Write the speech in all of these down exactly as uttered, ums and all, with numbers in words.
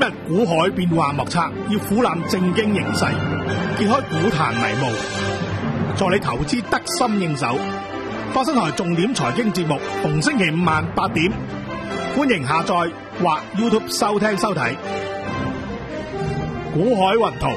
日股海變幻莫測，要俯覽正經形勢，揭開股壇迷霧，助你投資得心應手。發生台重點財經節目，逢星期五晚八點，歡迎下載或 YouTube 收聽收睇。股海雲圖，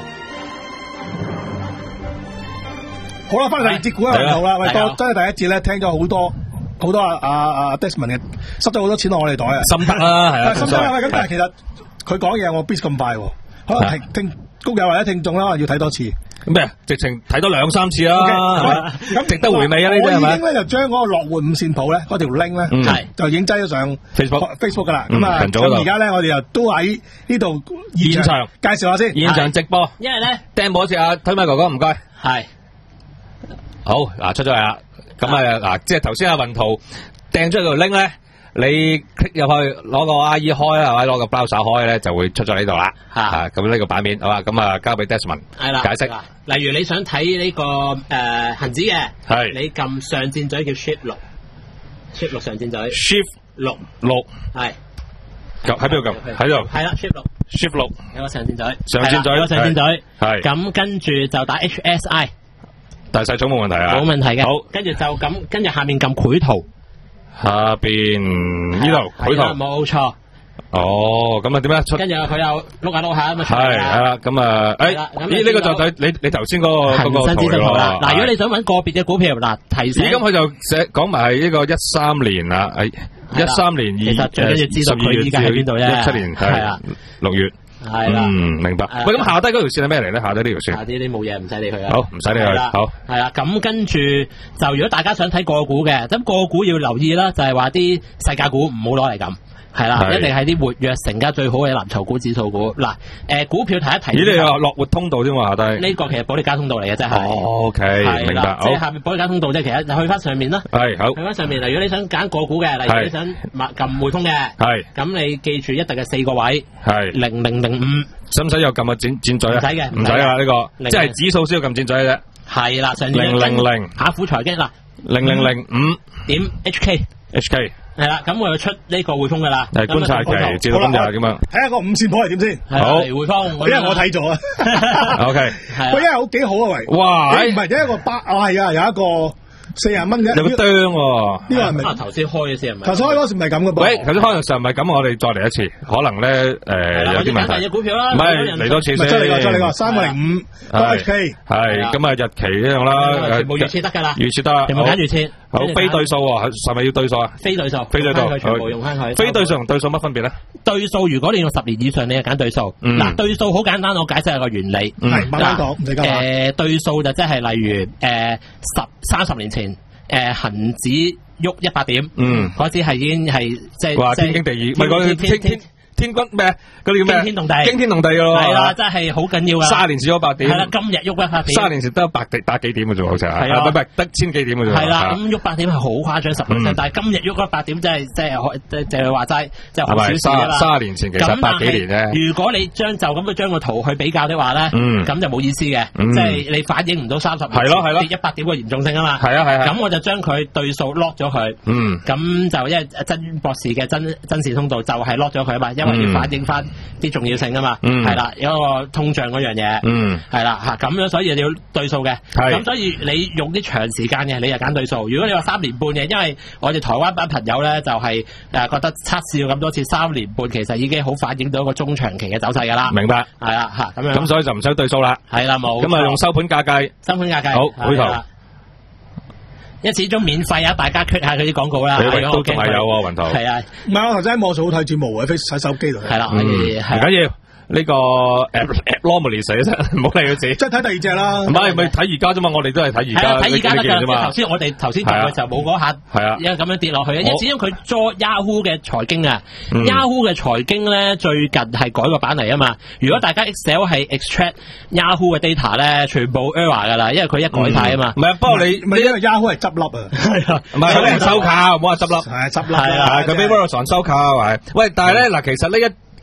好啦，翻嚟節股海雲圖啦。喂，多真係第一節咧，聽咗好多好多啊啊啊 Desmond 嘅，塞咗好多錢落我哋袋啊， 心得啦，係啊， 心得啦。咁但係其實佢講嘢我必咁快，可能聽聽谷友或者聽眾啦，要睇多次。 咩？直情睇多兩三次啦，咁值得回味啊！呢啲係咪？ 我已經咧就將嗰個樂活五線譜咧，嗰條 link 咧，係就已經擠咗上 Facebook Facebook 噶啦。咁啊，咁而家咧我哋又都喺呢度現場介紹下先， 現場直播。 因為咧掟波先啊，推麥哥哥唔該。 係好嗱，出咗嚟啦。咁啊嗱，即係頭先阿雲圖掟出條 link 咧。你 click 入去攞個 I E 開啦，或者攞個 browser 開咧，就會出咗呢度啦。吓，咁呢個版面好啦，咁啊交俾 Desmond 係啦解釋。 例如你想睇呢個誒恒指嘅， 係你撳上箭嘴叫 Shift 六 ，Shift 六上箭嘴 ，Shift 六六係。 喺邊度撳？喺度。 係啦 ，Shift 六 ，Shift 六有個上箭嘴， 上箭嘴， 有個上箭嘴。 係。 咁跟住就打 H S I， 大細草冇問題啊。 冇問題嘅。 好， 跟住就咁，跟住下面撳繪圖。 下邊呢度繪圖冇錯。 哦，咁啊點樣出？ 跟住佢又碌下碌下咁啊。 係係啦，咁啊，誒，咦呢個就睇你你頭先嗰個嗰個恒生指數圖啦。嗱，如果你想揾個別嘅股票，嗱提醒。 咁佢就寫講埋係呢個一三年啦，誒一三年二其實最緊要知道佢依家喺邊度啫。 一七年係啊六月。 係啦， 嗯，明白。喂，咁下低嗰條線係咩嚟咧？下低呢條線。 下低啲冇嘢，唔使理佢啊。 好，唔使理佢。好。 係啦，咁跟住就如果大家想睇個股嘅，咁個股要留意啦，就係話啲細價股唔好攞嚟咁。係啦，一定係啲活躍成交最好嘅藍籌股、指數股。嗱，誒，股票提一提。 咦，你話落活通道添喎，下低。 呢個其實保利加通道嚟嘅，真係。 O K，明白。 即係下面保利加通道啫，其實就去翻上面啦。 係好。 去翻上面，例如你想揀個股嘅，例如你想撳匯通嘅， 係。 咁你記住一定係四個位， 係零零零五。 使唔使又撳個箭箭嘴啊？ 唔使嘅， 唔使啊呢個，即係指數先要撳箭嘴嘅啫。 係啦，上零零零。 下虎財經嗱， 零零零五點 H K。H K。 係啦，咁我就出呢個匯豐噶啦， 係觀察期，至到今日點樣？ 睇下個五線譜係點先。 好，匯豐， 因為我睇咗啊。 O K， 喂，因為好幾好啊，喂。 哇！ 唔係，有一個八，哦係啊，有一個四十蚊嘅。 有個釘喎。 呢個係咪？ 啊，頭先開嘅先係咪？ 頭先開嗰時唔係咁嘅噃。 喂，頭先開嘅時候唔係咁，我哋再嚟一次，可能咧誒有啲問題。 揀第二股票啦。 唔係嚟多次先。 再嚟個，再嚟個，三個零五個 H K。 係咁啊，日期呢樣啦。 全部預設得㗎啦。 預設得。 全部揀預設。 好，非對數喎，係咪要對數啊？ 非對數， 非對數， 全部用翻佢。 非對數同對數乜分別咧？ 對數如果你用十年以上，你就揀對數。嗱，對數好簡單，我解釋下個原理。 係，慢慢講，唔使急。 誒，對數就即係例如誒十三十年前誒恆指喐一百點，嗯，嗰時係已經係即係話天經地義，唔係講天天。天軍咩？嗰啲叫咩？ 驚天動地， 驚天動地噶咯， 係啦，真係好緊要噶。 卅年前咗百點， 係啦，今日喐一百點。 卅年前得百幾百幾點嘅啫，好似係，係啊，唔係得千幾點嘅啫。 係啦，咁喐百點係好誇張，十 percent，但係今日喐一百點，真係即係即係即係話齋，即係好少事啦。 卅年前其實百幾年啫。 如果你將就咁樣將個圖去比較的話咧，咁就冇意思嘅，即係你反映唔到三十年跌一百點嘅嚴重性啊嘛。 係啊係啊。 咁我就將佢對數 lock 咗佢。嗯。咁就因為曾博士嘅真真實通道就係 lock 咗佢啊嘛，因為要反映翻啲重要性啊嘛，係啦，有一個通脹嗰樣嘢，係啦吓，咁樣所以你要對數嘅，咁所以你用啲長時間嘅，你就揀對數。如果你話三年半嘅，因為我哋台灣班朋友咧就係誒覺得測試咗咁多次三年半，其實已經好反映到一個中長期嘅走勢噶啦。明白，係啦吓，咁樣，咁所以就唔使對數啦。 係啦，冇。 咁啊用收盤價計， 收盤價計， 好，回頭。 一始終免費啊！大家 click 下佢啲廣告啦， 都仲係有喎，雲圖。 係啊， 唔係我頭先喺網上好睇節目喎，喺手機度。 係啦，可以， 唔緊要。呢個 abnormally 死啫，唔好理佢死。 即係睇第二隻啦。 唔係，咪睇而家啫嘛，我哋都係睇而家。 睇而家得㗎。頭先我哋頭先做嘅時候冇嗰下， 係啊， 因為咁樣跌落去啊。因為始終佢 join Yahoo 嘅財經啊，Yahoo 嘅財經咧最近係改個版嚟啊嘛。如果大家 Excel 係 extract Yahoo 嘅 data 咧，全部 error 㗎啦，因為佢一改晒啊嘛。 唔係，不過你唔係因為 Yahoo 係執笠啊。 係啊， 唔係佢俾人收購，唔好話執笠。 係執笠。 係啊， 佢俾 Verizon 收購係。喂，但係咧嗱，其實呢一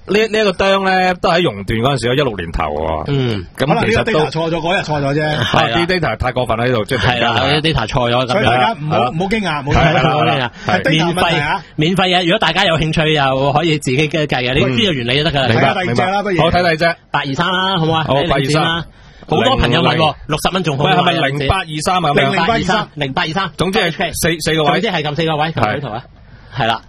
呢呢一個釘咧，都喺熔斷嗰陣時咯，一六年頭喎。嗯，咁其實都錯咗，嗰日錯咗啫。 係啲 data 太過分喺呢度，即係係啦，啲 data 錯咗咁。 所以大家唔好唔好驚訝，唔好驚訝。係免費免費嘅，如果大家有興趣又可以自己計嘅，你知道原理就得㗎啦。 明白明白啦，不如好睇第二隻八二三啦，好唔好啊？ 好，八二三。 好多朋友問喎，六十蚊仲好。 喂，係咪零八二三啊？ 零零八二三， 零八二三。 總之係四四個位， 總之係撳四個位，撳圖啊，係啦。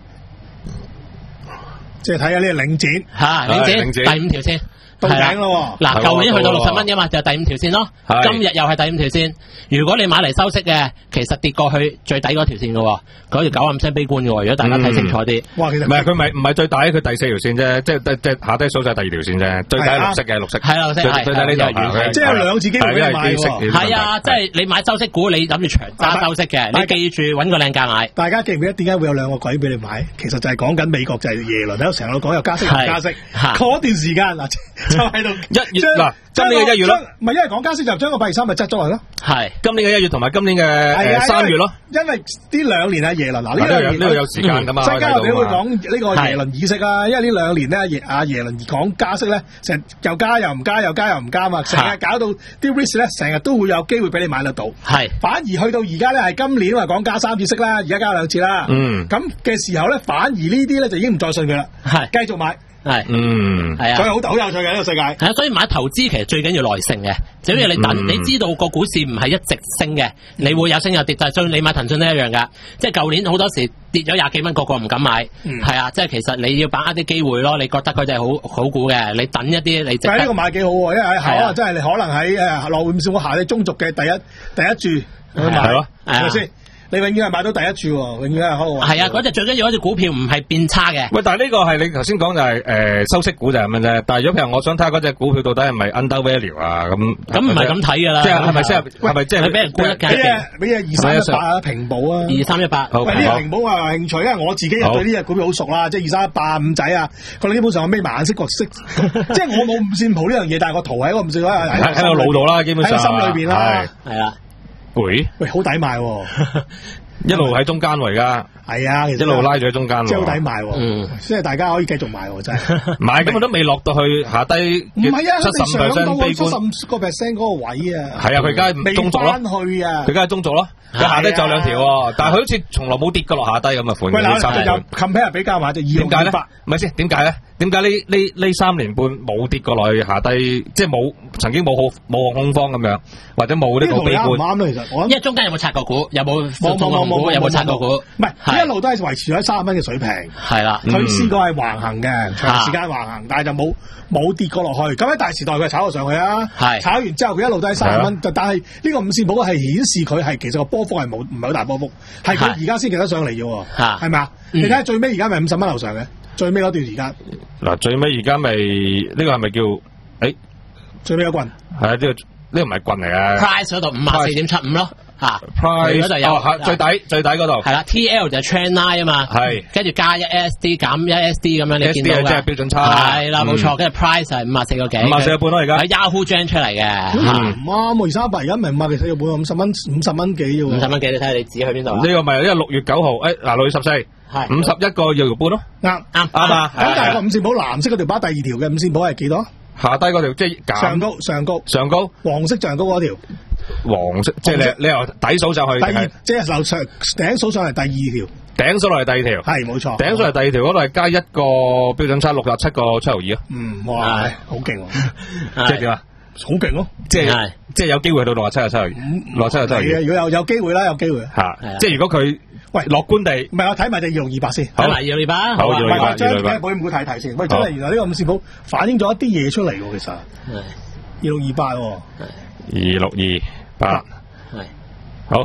即係睇下呢個領展嚇，領展第五條線到頂咯。 嗱，舊年去到六十蚊嘅嘛，就係第五條線咯。今日又係第五條線。如果你買嚟收息嘅，其實跌過去最底嗰條線嘅喎，嗰條九啊五聲悲觀嘅喎。如果大家睇清楚啲， 哇，其實唔係佢唔係唔係最底，佢第四條線啫，即係即係下低數就係第二條線啫。最底係綠色嘅，綠色係綠色， 最底呢度係即係有兩次機會俾你買喎。 係啊，即係你買收息股，你諗住長揸收息嘅，你記住揾個靚價買。 大家記唔記得點解會有兩個鬼俾你買？其實就係講緊美國就係耶倫喺度成日都講有加息有加息，嗰段時間嗱就喺度一月嗱，今年嘅一月咯， 唔係因為講加息就將個八二三咪執咗嚟咯。 係今年嘅一月同埋今年嘅三月咯。 因為呢兩年啊耶倫嗱呢兩年呢度有時間噶嘛， 陣間我哋會講呢個耶倫議息啊，因為呢兩年咧耶阿耶倫講加息咧，成又加又唔加又加又唔加嘛，成日搞到啲 risk 咧成日都會有機會俾你買得到。係反而去到而家咧係今年話講加三次息啦，而家加兩次啦。嗯，咁嘅時候咧，反而呢啲咧就已經唔再信佢啦。係繼續買。係，嗯，係啊，所以好好有趣嘅呢個世界。係啊，所以買投資其實最緊要耐性嘅，只要你等，嗯、你知道個股市唔係一直升嘅，你會有升有跌，就係所以你買騰訊都一樣噶。即係舊年好多時跌咗廿幾蚊，個個唔敢買，係、嗯、啊，即係其實你要把握啲機會咯。你覺得佢哋係好好股嘅，你等一啲你。但係呢個買幾好喎，因為可能真係你可能喺誒落匯市我下你中軸嘅第一第一注去買，係咪先？你永遠係買到第一注，永遠係好。係啊，嗰隻最緊要嗰隻股票唔係變差嘅。喂， 但係呢個係你頭先講就係、是、誒、呃、收息股就係咁啫。但係如果譬如我想睇下嗰隻股票到底係咪 under value 啊咁， 咁唔係咁睇㗎啦。 即係係咪即係係咪即係俾人沽一價？ 俾隻二三一八啊，平保啊， 二三一八。 喂，呢隻平保我有興趣，因為我自己對呢隻股票好熟啦，即係二三一八五仔啊，佢哋基本上係咩顏色角色，即係我冇五線譜呢樣嘢，但係個圖喺個五線譜喺喺個腦度啦，基本上喺心裏邊啦， 係啊。 喂喂，好抵買喎！ 一路喺中間喎，而家係啊，其實一路拉住喺中間喎， 即係好抵買喎，嗯，即係大家可以繼續買喎，真係買咁我都未落到去下低， 唔係啊， 七十 percent 七十個 percent 嗰個位啊， 係啊，佢而家係中軸咯， 去啊， 佢而家係中軸咯，佢下低就兩條喎，但係佢好似從來冇跌過落下低咁嘅款。 喂，嗱，有 compare 比較埋就二六二八， 唔係先點解咧？點解呢呢呢三年半冇跌過落去下低，即係冇曾經冇好冇恐慌咁樣，或者冇呢個悲觀？ 啱咯，其實我因為中間有冇拆過股？有冇冇冇冇有冇拆過股？ 唔係，一路都係維持喺三十蚊嘅水平。 係啦， 佢試過係橫行嘅，長時間橫行，但係就冇冇跌過落去。咁喺大時代佢炒咗上去啊，係炒完之後佢一路都係三十蚊。但係呢個五線譜係顯示佢係其實個波幅係冇唔係好大波幅，係佢而家先記得上嚟嘅喎，係咪啊？你睇下最尾而家咪五十蚊樓上嘅。最尾嗰段時間， 嗱最尾而家咪呢個係咪叫誒？ 最尾一棍係啊，呢個呢個唔係棍嚟嘅。 Price 嗰度五十四點七五咯，嚇。 Price 嗰度有最底最底嗰度。 係啦 ，T L 就係 trend line 啊嘛。係。跟住加一 S D 減一 S D 咁樣，你見到嘅。 即係標準差。 係啦，冇錯。跟住 price 係五十四個幾。 五十四個半咯，而家。 喺 Yahoo generate 出嚟嘅。 唔啱，二三八而家唔係五十四個半，五十蚊五十蚊幾啫喎。 五十蚊幾？你睇下你指去邊度？ 呢個咪因為六月九號，誒嗱六月十四。係五十一個二毫半咯，啱啱啱啊！咁但係個五線譜藍色嗰條把第二條嘅五線譜係幾多？ 下低嗰條即係上高上高上高黃色上高嗰條黃色，即係你你由底數上去， 第二即係樓上頂數上嚟第二條， 頂數落嚟第二條， 係冇錯， 頂數嚟第二條嗰度係加一個標準差六十七個七毫二啊！ 嗯，哇，好勁喎！ 即係點啊？ 好勁咯！ 即係即係有機會去到六十七個七毫二，六十七個七毫二。 係啊，如果有有機會啦，有機會嚇，即係如果佢。喂，樂觀地， 唔係我睇埋隻二六二八先， 睇埋二六二八， 好，二六二八， 將嘅保險股睇睇先。喂，真係原來呢個五線譜反映咗一啲嘢出嚟喎，其實。係。二六二八喎。 二六二八。係。好。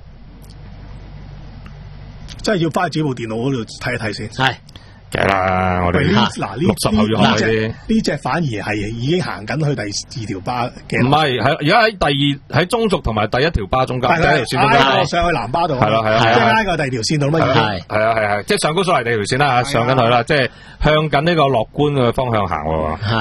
真係要翻去自己部電腦嗰度睇一睇先。係。 梗係啦，我哋嗱六十後要學啲。呢隻反而係已經行緊去第二條巴嘅。 唔係，喺而家喺第二喺中軸同埋第一條巴中間，第一條線中間。 拉上去南巴度。 係啦係啦， 即係拉過第二條線度乜嘢？ 係係啊係係，即係上高所嚟第二條線啦，上緊去啦，即係向緊呢個樂觀嘅方向行喎。 係。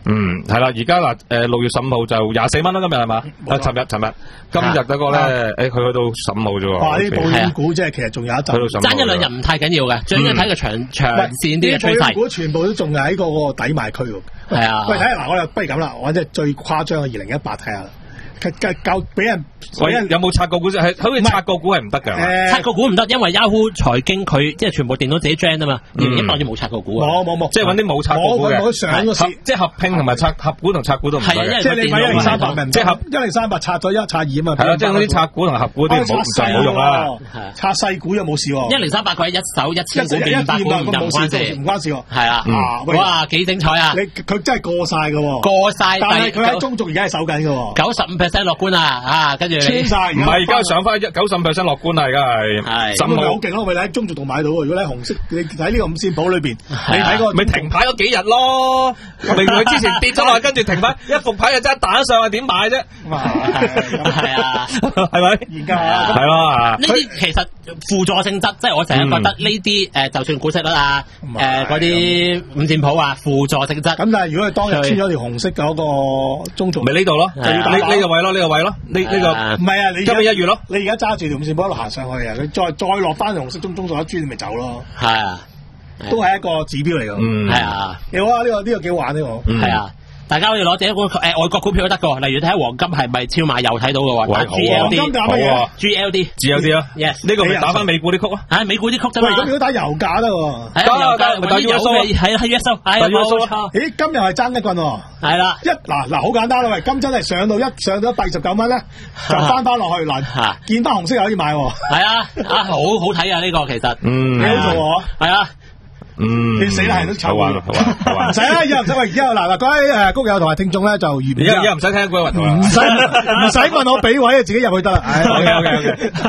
嗯，係啦，而家嗱，誒六月十五號就廿四蚊啦，今日係嘛？啊，尋日尋日，今日嗰個咧，誒佢去到十五號啫喎。 哇！啲保險股即係其實仲有一陣， 爭一兩日唔太緊要嘅，最緊要睇個長長線啲嘅趨勢。保險股全部都仲係喺嗰個抵買區喎。係啊。喂，睇下嗱，我哋不如咁啦，我即係最誇張嘅二零一八睇下啦。夠俾人， 喂，有冇拆個股？係好似拆個股係唔得㗎。 拆個股唔得，因為 Yahoo 財經佢即係全部電腦自己 gen 啊嘛。二零一八年冇拆個股啊。 冇冇冇，即係揾啲冇拆過股嘅。 冇上個市， 即係合併同埋拆合股同拆股都唔得。 係啊， 即係你買一零三八咪唔即係合一零三八拆咗一拆二啊嘛。 係啦，即係嗰啲拆股同合股啲冇就冇用啦。 拆細股又冇事喎。 一零三八佢係一手一千股變百股唔關事， 唔關事喎。 係啊，哇幾精彩啊！ 你佢真係過晒㗎喎。 過晒， 但係佢喺中續而家係守緊㗎喎。 九十五 percent 樂觀啊！啊，跟住穿晒， 唔係而家上翻一九十五 percent 樂觀啦，而家係係咁咪好勁咯！咪喺中續度買到喎。如果喺紅色，你睇呢個五線譜裏邊，你睇個咪停牌嗰幾日咯。明明佢之前跌咗落，跟住停牌，一復牌就真係彈上去，點買啫？ 係啊， 係咪？ 研究下係咯。 呢啲其實輔助性質，即係我成日覺得呢啲誒，就算股息率啊，誒嗰啲五線譜啊，輔助性質。 咁但係如果係當日穿咗條紅色嗰個中續， 咪呢度咯，呢呢個位咯，呢個位咯，呢呢個唔係啊！你今日一月咯， 你而家揸住條五線譜一路行上去啊！你再再落翻紅色中中數一磚，咪走咯。 係啊， 都係一個指標嚟㗎。 嗯， 係啊， 你好啊！呢個呢個幾好玩呢個。 係啊，大家可以攞第一股誒外國股票都得㗎，例如睇下黃金係咪超買又睇到嘅喎。 G L D 好啊 ，G L D，G L D 啊 ，yes， 呢個咪打翻美股啲曲啊。 啊，美股啲曲啫嘛。 喂，咁如果打油價得喎。 係啊，油價咪打 U S O，係係 U S O，係冇錯。 咦，今日係爭一棍喎。 係啦， 一嗱嗱好簡單啦，喂，金真係上到一上到八十九蚊咧，就翻翻落去嗱，見翻紅色又可以買喎。 係啊，啊好好睇啊呢個其實， 嗯， 幾好做喎。 係啊。 嗯， 你死啦，係都醜啊！ 唔使啦，以後唔使喂，而家嗱嗱，各位誒谷友同埋聽眾咧就完。 而家而家唔使聽嗰位運動啊， 唔使唔使問我俾位啊，自己入去得啦。唉，OK OK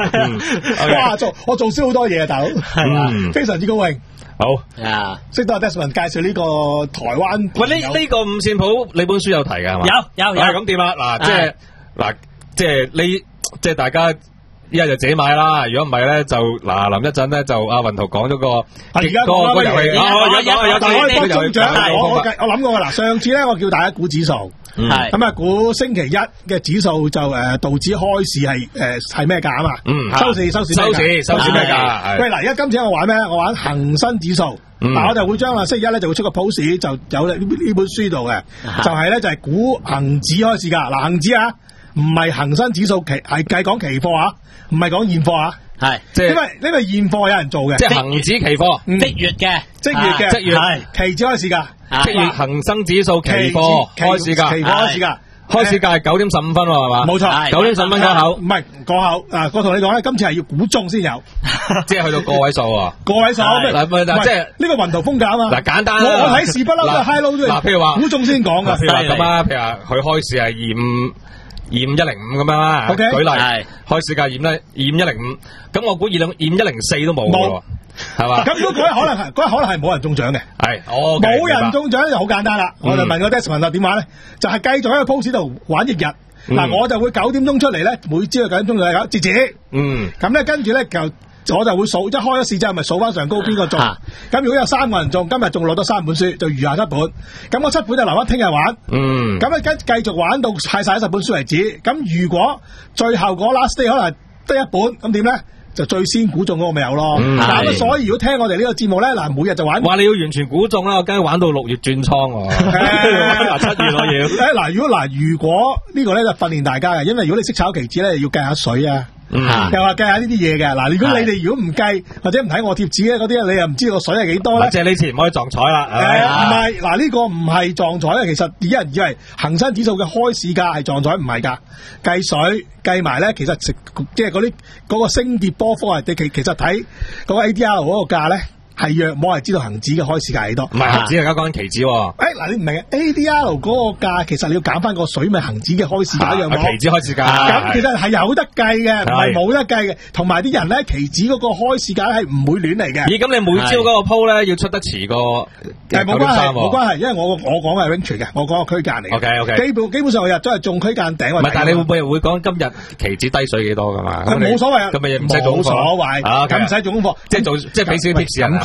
OK。哇，做我做少好多嘢啊，大佬，係非常之高興。 好啊， 識到阿 Desmond 介紹呢個台灣。 喂，呢呢個五線譜你本書有提㗎係嘛？ 有有有。 咁點啊？嗱，即係嗱，即係呢，即係大家。一係就自己買啦，如果唔係咧就嗱，臨一陣咧就阿雲圖講咗個而家講個遊戲， 有有有，但係可以幫中獎。我我我諗過㗎嗱，上次咧我叫大家估指數，係咁啊估星期一嘅指數就誒道指開市係誒係咩價啊嘛？嗯，收市收市收市收市咩價？ 喂嗱，而家今次我玩咩？我玩恒生指數。嗱，我就會將啊星期一咧就會出個 post 就有呢呢本書度嘅，就係咧就係估恒指開市價。嗱，恒指啊，唔係恒生指數期係計講期貨啊。唔係講現貨啊， 係， 即係因為呢個現貨有人做嘅， 即係恒指期貨， 即月嘅， 即月嘅， 即月係期指開市價， 即月恒生指數期貨開市價， 期貨開市價， 開市價係九點十五分喎，係嘛？ 冇錯， 九點十五分嗰口， 唔係嗰口啊！我同你講咧，今次係要估中先有， 即係去到個位數喎， 個位數，嗱，即係呢個雲圖風格啊嘛。 嗱，簡單， 我我睇市不嬲都 high low 都嗱，譬如話估中先講噶， 譬如話咁啊，譬如話佢開市係二五。二五一零五咁樣啦，舉例，開市價二五咧，二五一零五，咁我估二兩二五一零四都冇喎，係嘛？咁如果嗰日可能係嗰日可能係冇人中獎嘅， 係，哦， 冇人中獎就好簡單啦。我就問個 Desmond 啦，點玩咧？就係繼續喺個 post 度玩一日，嗱，我就會九點鐘出嚟咧，每朝九點鐘就係咁截止，嗯，咁咧跟住咧就。我就會數，一開咗市之後咪數翻上高邊個中，咁、啊、如果有三個人中，今日仲攞咗三本書，就餘下七本，咁我七本就留翻聽日玩，嗯，咁咧跟繼續玩到派晒十本書為止，咁如果最後嗰 last day 可能得一本，咁點咧？就最先估中嗰個咪有咯，咁、嗯、所以如果聽我哋呢個節目咧，嗱每日就玩， 話你要完全估中啦，我梗係玩到六月轉倉喎，嗱七月攞嘢， 誒嗱如果嗱如果呢個咧就訓練大家嘅，因為如果你識炒期指咧，要計下水啊。嗯，又話計下呢啲嘢嘅，嗱，如果你哋如果唔計或者唔睇我貼紙咧，嗰啲你又唔知道個水係幾多咧？ 即係呢次唔可以撞彩啦。 誒，唔係，嗱呢個唔係撞彩咧，其實啲人以為恒生指數嘅開市價係撞彩，唔係噶，計水計埋咧，其實即係嗰啲嗰個升跌波幅係，其其實睇嗰個 A D R 嗰個價咧。係約冇人知道恒指嘅開市價幾多？ 唔係恒指，而家講緊期指。誒， 嗱，你唔明 A D R 嗰個價，其實你要減翻個水，咪恒指嘅開市價一樣冇。 期指開市價， 咁其實係有得計嘅，唔係冇得計嘅。同埋啲人咧，期指嗰個開市價係唔會亂嚟嘅。 咦？咁你每朝嗰個鋪咧要出得遲過？ 誒，冇關係，冇關係，因為我我講嘅係 range 嘅，我講個區間嚟嘅。 O K O K。 基本基本上我日都係中區間頂。 唔係，但係你會唔會會講今日期指低水幾多噶嘛？ 冇所謂啊， 咁咪唔使做功課。 冇所謂，咁唔使做功課， 即係做即係俾少啲 tips 人。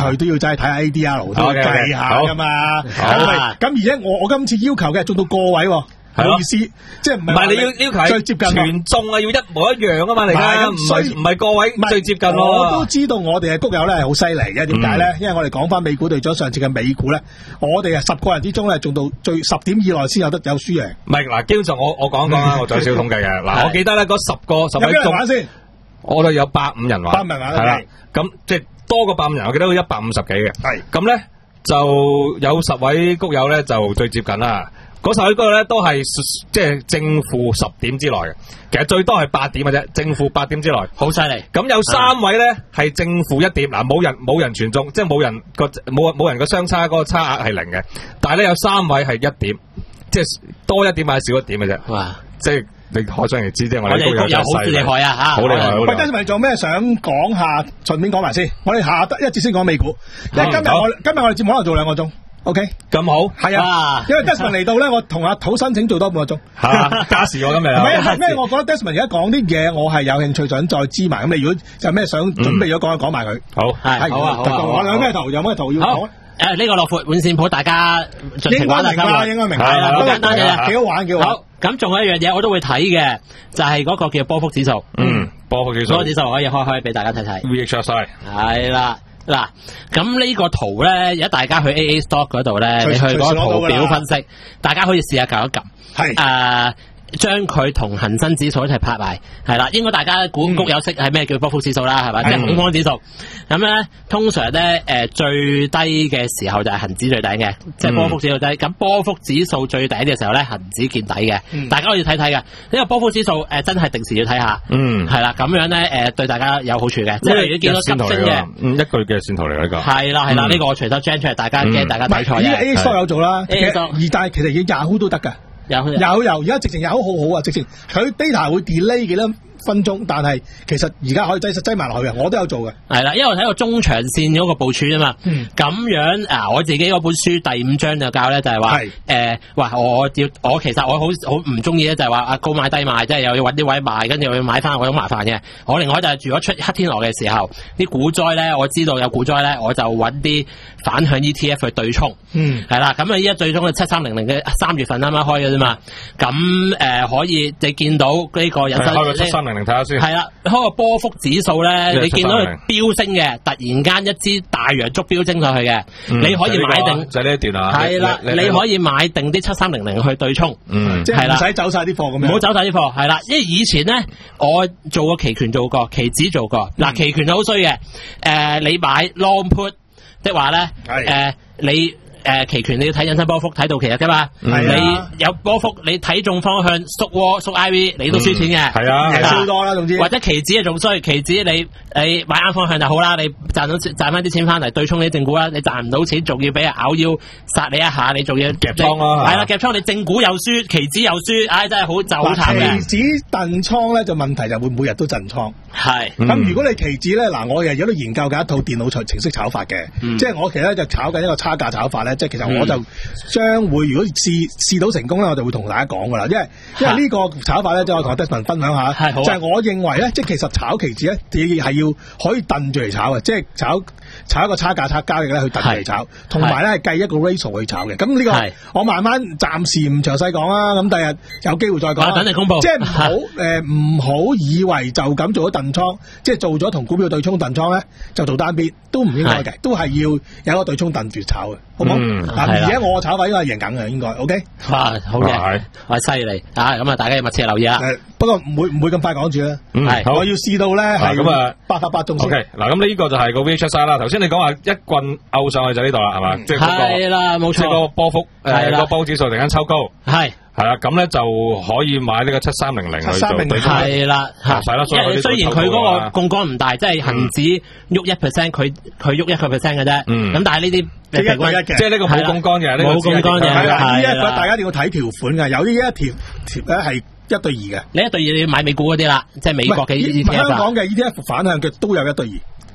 佢都要真係睇下 A D R 都要計下噶嘛。咁而且我我今次要求嘅係做到個位喎。唔好意思，即係唔係？唔係你要要求最接近全中啊，要一模一樣啊嘛，嚟噶，唔係唔係個位最接近咯。我都知道我哋嘅谷友咧係好犀利嘅，點解咧？因為我哋講翻美股隊長上次嘅美股咧，我哋係十個人之中咧做到最十點以內先有得有輸贏。唔係嗱，基本上我我講一講啦，我做少統計嘅嗱，我記得咧嗰十個十位中先，我哋有百五人玩，百五人玩係啦，咁即係多過百五人，我記得有一百五十幾嘅，係咁咧就有十位谷友咧就最接近啦。嗰十位嗰個咧都係即係正負十點之內嘅，其實最多係八點嘅啫，正負八點之內，好犀利。咁有三位咧係正負一點，嗱冇人冇人全中，即係冇人個冇冇人個相差嗰個差額係零嘅，但係咧有三位係一點，即係多一點或者少一點嘅啫。哇！即係你可想而知，即係我哋都有好厲害啊嚇，好厲害好厲害。喂，跟住咪做咩想講下？順便講埋先，我哋下一節先講美股，因為今日我今日我哋節目可能做兩個鐘。O K， 咁好，係啊，因為 Desmond 嚟到咧，我同阿土申請做多半個鐘，吓加時我今日，唔係係咩？我覺得 Desmond 而家講啲嘢，我係有興趣想再知埋。咁你如果有咩想準備咗講，講埋佢。好，係好啊，好啊。我有咩圖？有咩圖要講？誒，呢個樂闊換線譜，大家盡情玩啦，應該明白啦，好簡單嘅，幾好玩，幾好。好，咁仲有一樣嘢我都會睇嘅，就係嗰個叫波幅指數。嗯，波幅指數，波幅指數可以開開俾大家睇睇。V H S I 係啦。嗱，咁呢個圖咧，而家大家去 A A Stock 嗰度咧，你去嗰個圖表分析，大家可以試下撳一撳，係誒。將佢同恒生指數一齊拍埋，係啦，應該大家估谷有識係咩叫波幅指數啦，係咪？即係恐慌指數。咁咧，通常咧，誒最低嘅時候就係恒指最頂嘅，即係波幅指數低。咁波幅指數最頂嘅時候咧，恒指見底嘅。大家可以睇睇嘅，呢個波幅指數誒真係定時要睇下。嗯，係啦，咁樣咧誒對大家有好處嘅。即係如果見到急升嘅，嗯，一個月嘅線圖嚟呢個。係啦係啦，呢個我隨手 gen 出嚟，大家驚大家睇錯嘅。呢個 A 股有做啦，A 股而但係其實要 Yahoo 都得㗎。有有有，而家直情 Yahoo 好好啊！直情佢 data 會 delay 幾多分鐘，但係其實而家可以擠擠埋落去嘅，我都有做嘅。係啦，因為我睇個中長線嗰個部署啊嘛。咁、嗯、樣啊，我自己嗰本書第五章就教咧，就係話誒，哇！我要我其實我好好唔中意咧，就係話啊高買低賣，即係又要揾啲位賣，跟住又要買翻，我好麻煩嘅。我另外就係如果出黑天鵝嘅時候，啲股災咧，我知道有股災咧，我就揾啲反向 E T F 去對沖。嗯，係啦，咁啊依家最終嘅七三零零嘅三月份啱啱開嘅啫嘛。咁誒、呃、可以你見到呢個人生開個七三零零睇下先。係啦，開個波幅指數咧，你見到佢飆升嘅，突然間一支大陽燭飆升上去嘅、嗯，你可以買定就呢、是、一段啊。係啦，你可以買定啲七三零零去對沖。嗯，即係唔使走晒啲貨咁樣。唔好走晒啲貨，係啦，因為以前咧我做過期權做過，期指做過。嗱、嗯，期權就好衰嘅。誒、呃，你買 long put 即係話咧，誒、呃、你。誒、呃，期權你要睇引伸波幅，睇到期日噶嘛？你有波幅，你睇中方向縮窩縮 I V， 你都輸錢嘅。係、嗯、啊，係超多啦，總之。或者期指啊，仲衰，期指你你買啱方向就好啦，你賺到賺翻啲錢翻嚟對沖你正股啦，你賺唔到錢，仲要俾人咬腰殺你一下，你仲要夾倉咯。係啦，夾倉你正股又輸，期指又輸，唉、哎，真係好就好慘嘅。期指燉倉咧就問題就會每日都燉倉。係。咁、嗯、如果你期指咧，嗱，我又喺度研究緊一套電腦程式炒法嘅、嗯，即係我其實就炒緊一個差價炒法咧。即係其實我就將會如果試試到成功咧，我就會同大家講噶啦，因為因為呢個炒法咧，即係我同阿 Desmond 分享下，就係、是、我認為咧，即係其實炒期指咧，你係要可以燉住嚟炒嘅，即係炒炒一個差價差交易咧去燉住嚟炒，同埋咧係計一個 ratio 去炒嘅。咁呢個我慢慢暫時唔詳細講啦，咁第日有機會再講。等你公佈，即係唔好誒唔好以為就咁做咗燉倉，即係做咗同股票對沖燉倉咧，就做單邊都唔應該嘅，都係要有一個對沖燉住炒嘅，好唔好？嗯，而家我炒法應該係贏緊嘅，應該 OK。哇，好嘅，哇，犀利啊！咁啊，大家要密切留意啊。不過唔會唔會咁快講住啦。係，我要試到咧係咁啊，百發百中先。OK，嗱，咁呢個就係個 V H S I 啦。頭先你講話一棍勾上去就呢度啦，係嘛？即係係啦，冇錯。即係個波幅誒個波幅指數突然間抽高。係。係啦，咁咧就可以買呢個七三零零去做對沖。係啦，係啦，因為雖然佢嗰個槓桿唔大，即係恒指喐一 percent，佢佢喐一個 percent 嘅啫。嗯。咁但係呢啲即係呢個冇槓桿嘅，冇槓桿嘅。係啦，呢一個大家一定要睇條款嘅，有呢一條條咧係一對二嘅。你一對二你要買美股嗰啲啦，即係美國嘅 E T F。香港嘅 E T F 反向嘅都有一對二。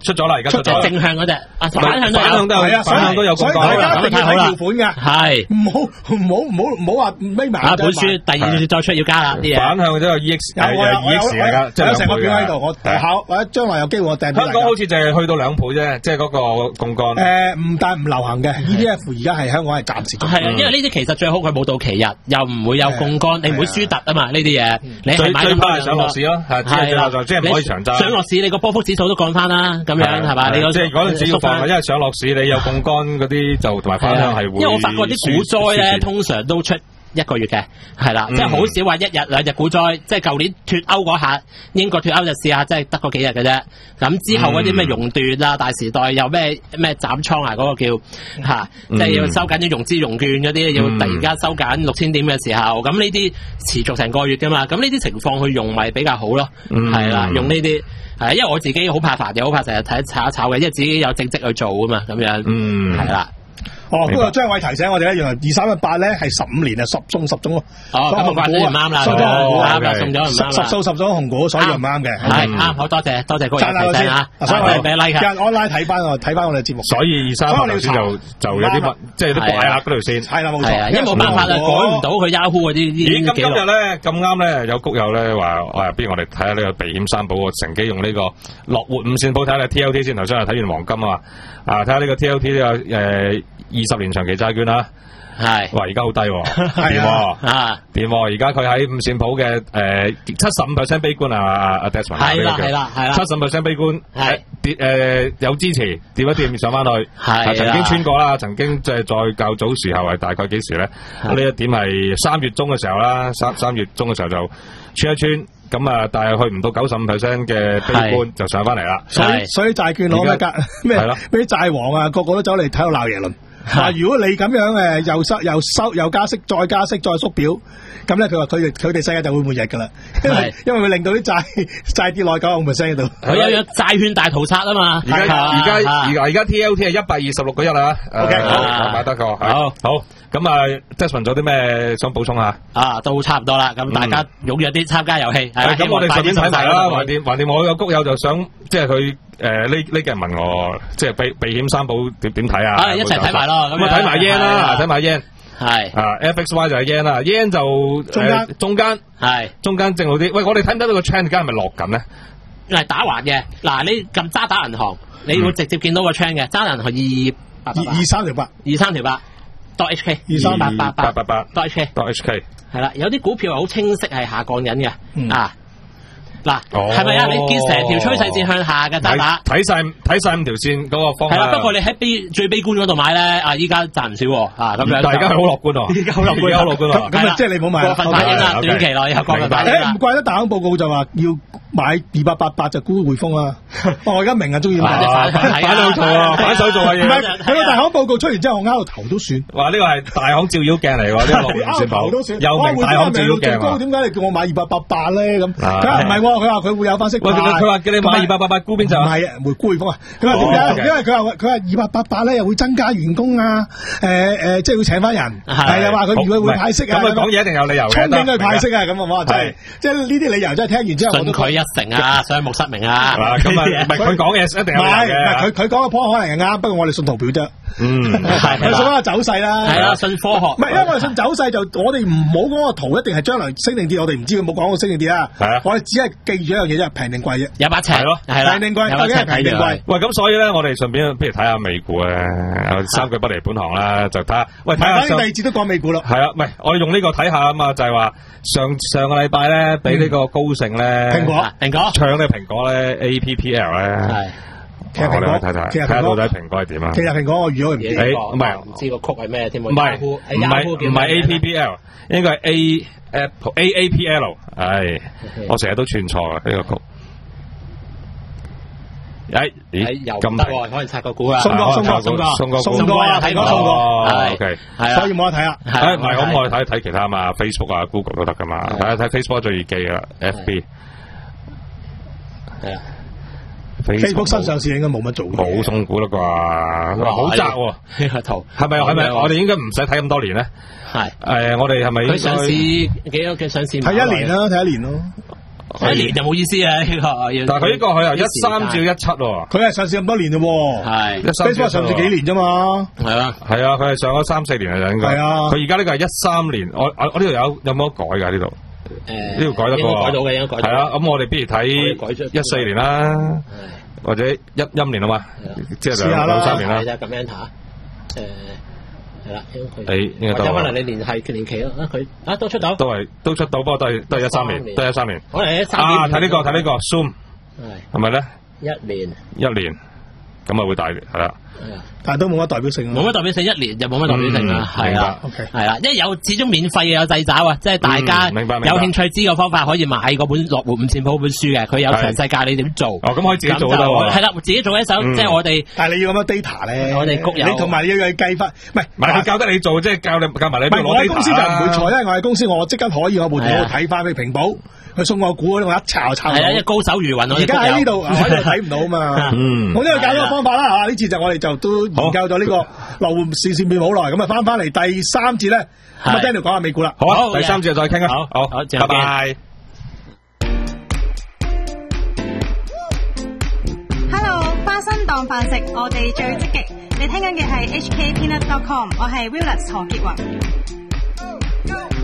出咗啦，而家出咗正向嗰隻，啊反向都反向都有，反向都有槓桿啦， 咁太好啦，條款㗎， 係唔好唔好唔好唔好話眯埋。 啊，本書第二次再出要加啦啲嘢。 反向都有 E X， 有 E X 嚟㗎，即係成個表喺度，我考或者將來有機會我訂。 香港好似就係去到兩倍啫，即係嗰個槓桿。 誒唔但唔流行嘅 E T F，而家係香港係暫時。 係啊，因為呢啲其實最好佢冇到期日，又唔會有槓桿，你唔會輸突啊嘛呢啲嘢。你係買最怕係上落市咯，係係啦，即係唔可以長揸。 上落市你個波幅指數都降翻啦，咁樣係嘛？你即係嗰陣時要放，因為上落市你有槓桿嗰啲就同埋反向係會。 因為我發覺啲股災咧，通常都出一個月嘅，係啦，即係好少話一日兩日股災，即係舊年脱歐嗰下，英國脱歐就試下，即係得嗰幾日嘅啫。咁之後嗰啲咩熔斷啊、大時代又咩咩斬倉啊，嗰個叫嚇，即係要收緊啲融資融券嗰啲，要突然間收緊六千點嘅時候，咁呢啲持續成個月㗎嘛，咁呢啲情況去用咪比較好咯，係啦，用呢啲係，因為我自己好怕煩嘅，好怕成日睇炒一炒嘅，因為自己有正職去做啊嘛，咁樣係啦。 哦，不過張偉提醒我哋咧，原來二三一八咧係十五年啊，十中十中咯。 哦，咁紅股唔啱啦，送咗紅股啱啦，送咗唔啱啦。 十數十咗紅股，所以唔啱嘅。 係啱，好多謝多謝高人提醒啊！ 所以我俾 like。 今日 online 睇翻我睇翻我哋節目。 所以二三一八頭先就就有啲乜，即係有啲怪額嗰條線。 係啦，冇錯。 因為冇辦法啦，改唔到佢 Yahoo 嗰啲啲咦？咁今日咧咁啱咧，有谷友咧話，哇！不如我哋睇下呢個避險三寶，乘機用呢個樂活五線譜睇下 T L T 先。頭先係睇完黃金啊，啊睇下呢個 T L T 呢個誒。二十年長期債券啦，係，哇！而家好低喎，點喎？啊，點喎？而家佢喺五線譜嘅誒七十五 percent 悲觀啊，阿 Desmond 係啦係啦係啦， 七十五 percent 悲觀，係跌誒有支持，跌一跌上翻去， 係曾經穿過啦，曾經即係再較早時候係大概幾時咧？呢一點係三月中嘅時候啦，三三月中嘅時候就穿一穿。咁啊，但係去唔到九十五 percent 嘅悲觀就上翻嚟啦。 所以所以債券攞咩價咩咩債王啊，個個都走嚟睇度鬧耶倫。嗱，如果你咁樣誒又收又收又加息再加息再縮表，咁咧佢話佢哋佢哋世界就會末日噶啦，因為因為會令到啲債債跌落九十五 percent 喺度。 佢有有債券大屠殺啊嘛！ 而家而家而家而家 T L T 係一百二十六個一啦。OK， 好，買得個。好，好。咁啊 Desmond 仲有啲咩想補充下？啊， 都差唔多啦。咁大家踴躍啲參加遊戲。 係咁，我哋順便睇埋啦。橫掂橫掂，我有谷友就想，即係佢誒呢呢幾日問我，即係避避險三寶點點睇啊？ 啊，一齊睇埋咯。 咁啊，睇埋 yen 啦，睇埋 yen。 係。啊 ，F X Y 就係 yen 啦 ，yen 就中間中間係中間正好啲。喂，我哋睇唔睇到個 trend 而家係咪落緊咧？ 係打橫嘅。嗱，你撳渣打銀行，你會直接見到個 trend 嘅。渣打銀行二二二三條八， 二三條八。dot H K 二三八八八八八 dot H K dot H K 係啦，有啲股票係好清晰係下降緊嘅啊。嗱，係咪啊？你見成條趨勢線向下嘅渣打， 睇晒睇晒五條線嗰個方向。 係啦，不過你喺悲最悲觀嗰度買咧，啊，依家賺唔少啊，咁樣。 大家係好樂觀喎， 依家好樂觀，好樂觀喎。 咁啊，即係你冇買過分反應啦，短期內又過分反應啦。 唔怪得大行報告就話要買二八八八就沽匯豐啦。我而家明啊，中意買反反手做啊，反手做嘅嘢。 唔係，佢個大行報告出完之後，我拗到頭都算。 哇！呢個係大行照妖鏡嚟喎，呢個樂觀線報。又明大行照妖鏡。 點解你叫我買二八八八咧？咁佢話唔係，佢話佢會有翻息。 喂，佢話叫你買二八八八沽邊就？ 唔係啊，回沽匯豐啊。佢話點解？因為佢話佢話二八八八咧又會增加員工啊，誒誒，即係會請翻人。係啊，話佢如果會派息啊。 咁佢講嘢一定有理由嘅。 憧憬佢派息啊，咁啊，真係即係呢啲理由真係聽完之後。 信佢一成啊，雙目失明啊。 咁啊，唔係佢講嘢一定有理由嘅。 唔係佢佢講嘅 point 可能係啱，不過我哋信圖表啫。 嗯， 係。佢信翻個走勢啦。 係啦，信科學。 唔係，因為我哋信走勢就我哋唔好講個圖一定係將來升定跌，我哋唔知佢冇講過升定跌啊。係啊。我哋只係記住一樣嘢啫，平定貴啫。 有把尺係咯，係啦。 平定貴，究竟係平定貴。 喂，咁所以咧，我哋順便不如睇下美股咧，三句不離本行啦，就睇下。喂，睇下上。 第二節都講美股咯。 係啊，唔係，我哋用呢個睇下啊嘛，就係話上上個禮拜咧，俾呢個高盛咧， 蘋果， 蘋果搶嘅蘋果咧 ，A P P L 咧。係。 其實蘋果睇睇，睇下到底蘋果係點啊？ 其實蘋果我預咗佢唔知， 唔係唔知個曲係咩添？ 唔係唔係唔係 A P P L， 應該係 A Apple A A P L。唉，我成日都串錯啊呢個曲。誒，咦，咁得可能拆個股啊？ 送過送過送過送過送過啊！睇過送過， 係 OK， 係啊，所以冇得睇啊。 誒，唔係咁，我哋睇睇其他嘛 ，Facebook 啊、Google 都得噶嘛。睇下睇 Facebook 最易記啦 ，F B。係啊。 Facebook 新上市應該冇乜做， 冇送股啦啩，好窄喎呢個圖， 係咪係咪？我哋應該唔使睇咁多年咧。係誒，我哋係咪？ 佢上市幾多嘅上市？ 睇一年啦，睇一年咯。 一年就冇意思啊！呢個， 但係佢呢個佢由一三至一七喎， 佢係上市咁多年啫喎， 係一三上市幾年啫嘛， 係啊， 係啊，佢係上咗三四年啊，應該係啊，佢而家呢個係一三年，我我我呢度有有冇得改㗎呢度？誒，呢度改得過， 改到嘅，應該改到。 係啊，咁我哋不如睇一四年啦，或者一一年啊嘛，即係兩兩三年啦。 咁樣下，誒。係啦，因為佢誒應該都可能你連係年期咯，啊佢啊都出到， 都係都出到，不過都係都係一三年，都係一三年。 可能一三年啊，睇呢個睇呢個 Zoom 係咪咧？ 一年一年咁啊會大係啦。 但係都冇乜代表性， 冇乜代表性，一年就冇乜代表性啦，係啦，係啦，因為有始終免費嘅有掣肘啊，即係大家有興趣知個方法可以買嗰本《落戶五線譜》本書嘅，佢有詳細教你點做。 哦，咁可以自己做到喎。 係啦，自己做一手，即係我哋。 但係你要咁多 data 咧， 我哋谷有。 你同埋你要去計翻，唔係唔係佢教得你做，即係教你教埋你。 唔係我喺公司就唔會錯，因為我喺公司我即刻可以我部電腦睇翻佢屏保。佢送我股嗰啲，我一抄抄到。係啊， 因為高手如雲。 而家喺呢度喺度睇唔到嘛。嗯。我呢個教咗個方法啦嚇，呢次就我哋就都研究咗呢個流換視線片好耐，咁啊翻翻嚟第三節咧，咁啊 Daniel 講下美股啦。 好啊，第三節再傾啊。好，好，好，拜拜。 Hello， 花生當飯食，我哋最積極。你聽緊嘅係 H K Peanut dot com， 我係 Willis 何潔雲。